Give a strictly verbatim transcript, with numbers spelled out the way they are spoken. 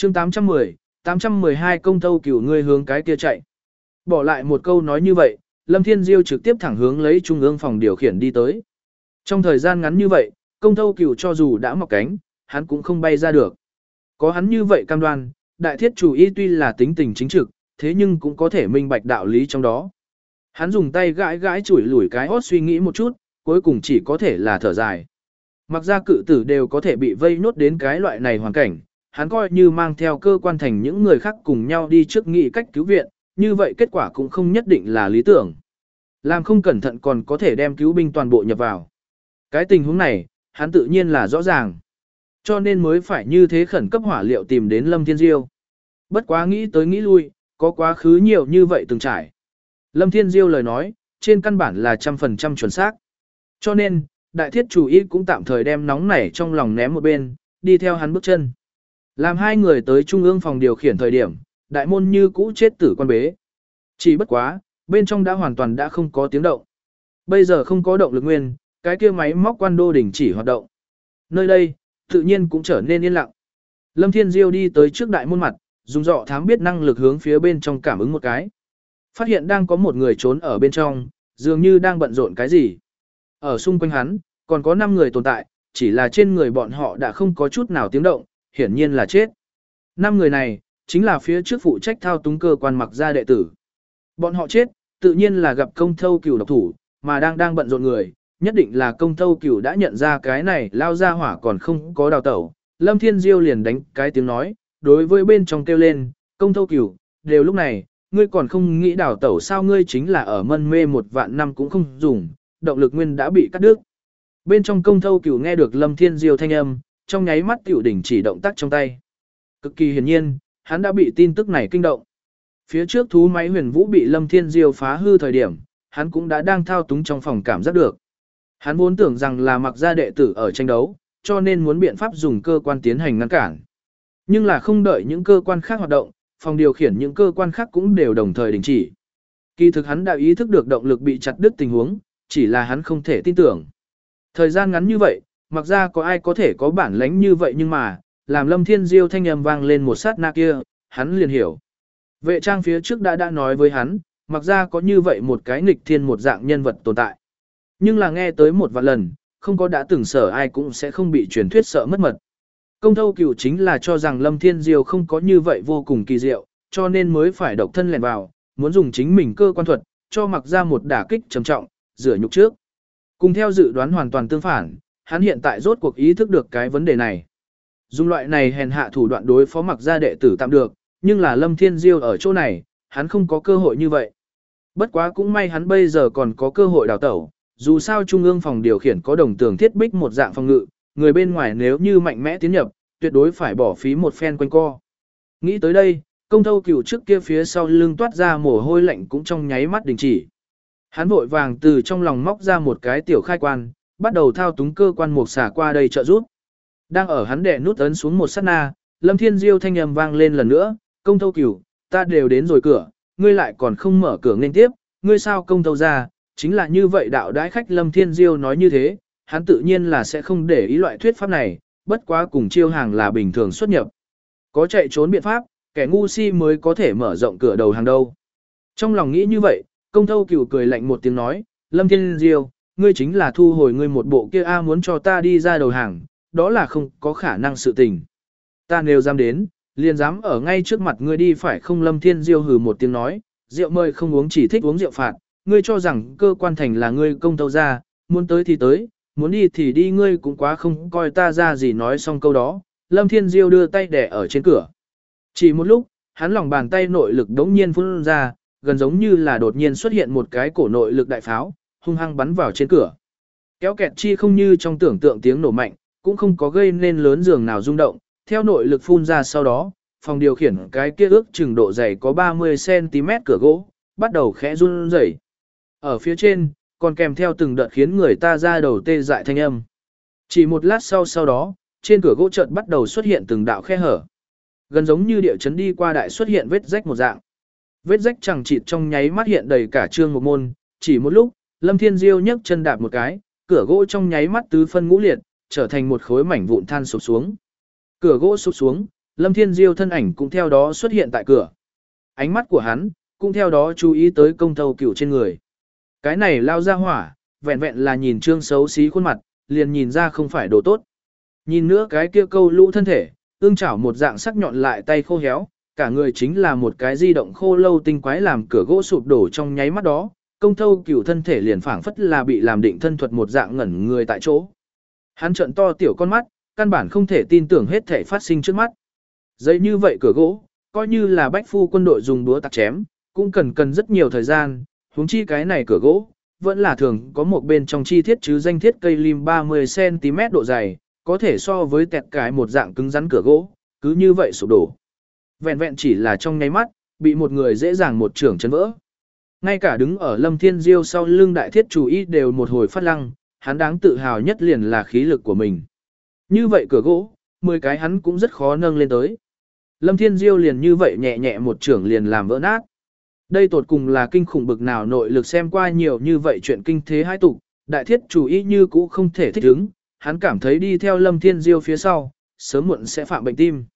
chương tám trăm mười, tám trăm mười hai công thâu cửu ngươi hướng cái kia chạy. Bỏ lại một câu nói như vậy, Lâm Thiên Diêu trực tiếp thẳng hướng lấy trung ương phòng điều khiển đi tới. Trong thời gian ngắn như vậy, công thâu cửu cho dù đã mọc cánh, hắn cũng không bay ra được. Có hắn như vậy cam đoan, đại thiết chủ y tuy là tính tình chính trực, thế nhưng cũng có thể minh bạch đạo lý trong đó. Hắn dùng tay gãi gãi chủi lủi cái hót suy nghĩ một chút, cuối cùng chỉ có thể là thở dài. Mặc ra cự tử đều có thể bị vây nốt đến cái loại này hoàn cảnh, hắn coi như mang theo cơ quan thành những người khác cùng nhau đi trước nghị cách cứu viện, như vậy kết quả cũng không nhất định là lý tưởng. Làm không cẩn thận còn có thể đem cứu binh toàn bộ nhập vào. Cái tình huống này, hắn tự nhiên là rõ ràng. Cho nên mới phải như thế khẩn cấp hỏa liệu tìm đến Lâm Thiên Diêu. Bất quá nghĩ tới nghĩ lui, có quá khứ nhiều như vậy từng trải. Lâm Thiên Diêu lời nói, trên căn bản là trăm phần trăm chuẩn xác. Cho nên, đại thiết chủ ý cũng tạm thời đem nóng nảy trong lòng ném một bên, đi theo hắn bước chân. Làm hai người tới trung ương phòng điều khiển thời điểm, đại môn như cũ chết tử quan bế. Chỉ bất quá, bên trong đã hoàn toàn đã không có tiếng động. Bây giờ không có động lực nguyên, cái kia máy móc quan đô đình chỉ hoạt động. Nơi đây, tự nhiên cũng trở nên yên lặng. Lâm Thiên Diêu đi tới trước đại môn mặt, dùng dọ thám biết năng lực hướng phía bên trong cảm ứng một cái. Phát hiện đang có một người trốn ở bên trong, dường như đang bận rộn cái gì. Ở xung quanh hắn, còn có năm người tồn tại, chỉ là trên người bọn họ đã không có chút nào tiếng động, hiển nhiên là chết. Năm người này, chính là phía trước phụ trách thao túng cơ quan mặc gia đệ tử. Bọn họ chết, tự nhiên là gặp công thâu cửu độc thủ, mà đang đang bận rộn người, nhất định là công thâu cửu đã nhận ra cái này lao ra hỏa còn không có đào tẩu. Lâm Thiên Diêu liền đánh cái tiếng nói, đối với bên trong kêu lên, công thâu cửu, đều lúc này, ngươi còn không nghĩ đào tẩu sao ngươi chính là ở mân mê một vạn năm cũng không dùng, động lực nguyên đã bị cắt đứt. Bên trong công thâu cửu nghe được Lâm Thiên Diêu thanh âm, trong nháy mắt tiểu đỉnh chỉ động tác trong tay. Cực kỳ hiển nhiên, hắn đã bị tin tức này kinh động. Phía trước thú máy huyền vũ bị Lâm Thiên Diêu phá hư thời điểm, hắn cũng đã đang thao túng trong phòng cảm giác được. Hắn vốn tưởng rằng là mặc gia đệ tử ở tranh đấu, cho nên muốn biện pháp dùng cơ quan tiến hành ngăn cản. Nhưng là không đợi những cơ quan khác hoạt động, phòng điều khiển những cơ quan khác cũng đều đồng thời đình chỉ. Kỳ thực hắn đã ý thức được động lực bị chặt đứt tình huống, chỉ là hắn không thể tin tưởng. Thời gian ngắn như vậy, mặc ra có ai có thể có bản lãnh như vậy nhưng mà, làm Lâm Thiên Diêu thanh âm vang lên một sát na kia, hắn liền hiểu. Vệ trang phía trước đã đã nói với hắn, mặc ra có như vậy một cái nghịch thiên một dạng nhân vật tồn tại. Nhưng là nghe tới một vạn lần, không có đã từng sở ai cũng sẽ không bị truyền thuyết sợ mất mật. Công thâu cửu chính là cho rằng Lâm Thiên Diêu không có như vậy vô cùng kỳ diệu, cho nên mới phải độc thân lẻn vào, muốn dùng chính mình cơ quan thuật, cho mặc ra một đả kích trầm trọng, rửa nhục trước. Cùng theo dự đoán hoàn toàn tương phản, hắn hiện tại rốt cuộc ý thức được cái vấn đề này. Dùng loại này hèn hạ thủ đoạn đối phó mặc ra đệ tử tạm được, nhưng là Lâm Thiên Diêu ở chỗ này, hắn không có cơ hội như vậy. Bất quá cũng may hắn bây giờ còn có cơ hội đào tẩu, dù sao trung ương phòng điều khiển có đồng tường thiết bích một dạng phòng ngự, người bên ngoài nếu như mạnh mẽ tiến nhập, tuyệt đối phải bỏ phí một phen quanh co. Nghĩ tới đây, công thâu cửu trước kia phía sau lưng toát ra mồ hôi lạnh cũng trong nháy mắt đình chỉ. Hắn vội vàng từ trong lòng móc ra một cái tiểu khai quan, bắt đầu thao túng cơ quan mục xả qua đây trợ giúp. Đang ở hắn đè nút ấn xuống một sát na, Lâm Thiên Diêu thanh âm vang lên lần nữa, công thâu cửu, ta đều đến rồi cửa, ngươi lại còn không mở cửa nên tiếp, ngươi sao công thâu ra, chính là như vậy đạo đãi khách. Lâm Thiên Diêu nói như thế, hắn tự nhiên là sẽ không để ý loại thuyết pháp này, bất quá cùng chiêu hàng là bình thường xuất nhập. Có chạy trốn biện pháp, kẻ ngu si mới có thể mở rộng cửa đầu hàng đâu. Trong lòng nghĩ như vậy, công thâu cửu cười lạnh một tiếng nói, Lâm Thiên Diêu, ngươi chính là thu hồi ngươi một bộ kia a muốn cho ta đi ra đầu hàng, đó là không có khả năng sự tình. Ta nếu dám đến, liền dám ở ngay trước mặt ngươi đi phải không? Lâm Thiên Diêu hừ một tiếng nói, rượu mời không uống chỉ thích uống rượu phạt, ngươi cho rằng cơ quan thành là ngươi công thâu ra, muốn tới thì tới, muốn đi thì đi, ngươi cũng quá không coi ta ra gì. Nói xong câu đó, Lâm Thiên Diêu đưa tay đè ở trên cửa. Chỉ một lúc, hắn lòng bàn tay nội lực đống nhiên phun ra, gần giống như là đột nhiên xuất hiện một cái cổ nội lực đại pháo, hung hăng bắn vào trên cửa. Kéo kẹt chi không như trong tưởng tượng tiếng nổ mạnh, cũng không có gây nên lớn giường nào rung động, theo nội lực phun ra sau đó, phòng điều khiển cái kia ước chừng độ dày có ba mươi xăng ti mét cửa gỗ, bắt đầu khẽ run rẩy. Ở phía trên, còn kèm theo từng đợt khiến người ta ra đầu tê dại thanh âm. Chỉ một lát sau sau đó, trên cửa gỗ chợt bắt đầu xuất hiện từng đạo khe hở. Gần giống như địa chấn đi qua đại xuất hiện vết rách một dạng. Vết rách chẳng chịt trong nháy mắt hiện đầy cả trương một môn, chỉ một lúc, Lâm Thiên Diêu nhấc chân đạp một cái, cửa gỗ trong nháy mắt tứ phân ngũ liệt, trở thành một khối mảnh vụn than sụp xuống. Cửa gỗ sụp xuống, Lâm Thiên Diêu thân ảnh cũng theo đó xuất hiện tại cửa. Ánh mắt của hắn, cũng theo đó chú ý tới công thâu cửu trên người. Cái này lao ra hỏa, vẹn vẹn là nhìn trương xấu xí khuôn mặt, liền nhìn ra không phải đồ tốt. Nhìn nữa cái kia câu lũ thân thể, ương chảo một dạng sắc nhọn lại tay khô héo, cả người chính là một cái di động khô lâu tinh quái làm cửa gỗ sụp đổ trong nháy mắt đó, công thâu cửu thân thể liền phảng phất là bị làm định thân thuật một dạng ngẩn người tại chỗ. Hắn trợn to tiểu con mắt, căn bản không thể tin tưởng hết thể phát sinh trước mắt. Giấy như vậy cửa gỗ, coi như là bách phu quân đội dùng đũa tạc chém, cũng cần cần rất nhiều thời gian, huống chi cái này cửa gỗ, vẫn là thường có một bên trong chi thiết chứ danh thiết cây lim ba mươi xăng ti mét độ dày, có thể so với tẹt cái một dạng cứng rắn cửa gỗ, cứ như vậy sụp đổ. Vẹn vẹn chỉ là trong nháy mắt, bị một người dễ dàng một trưởng chấn vỡ. Ngay cả đứng ở Lâm Thiên Diêu sau lưng đại thiết chủ ý đều một hồi phát lăng, hắn đáng tự hào nhất liền là khí lực của mình. Như vậy cửa gỗ, mười cái hắn cũng rất khó nâng lên tới. Lâm Thiên Diêu liền như vậy nhẹ nhẹ một trưởng liền làm vỡ nát. Đây tột cùng là kinh khủng bực nào nội lực xem qua nhiều như vậy chuyện kinh thế hai tục, đại thiết chủ ý như cũ không thể thích ứng, hắn cảm thấy đi theo Lâm Thiên Diêu phía sau, sớm muộn sẽ phạm bệnh tim.